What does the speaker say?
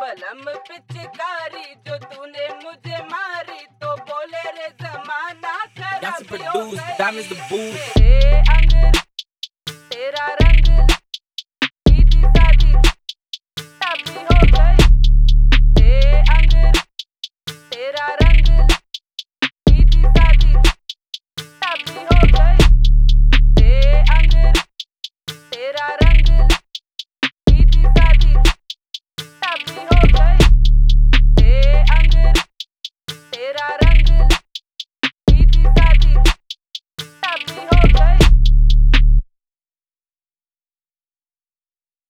बलम पिचकारी जो तूने मुझे मारी तो बोले रे जमाना खराब हो गई। मेरे अंग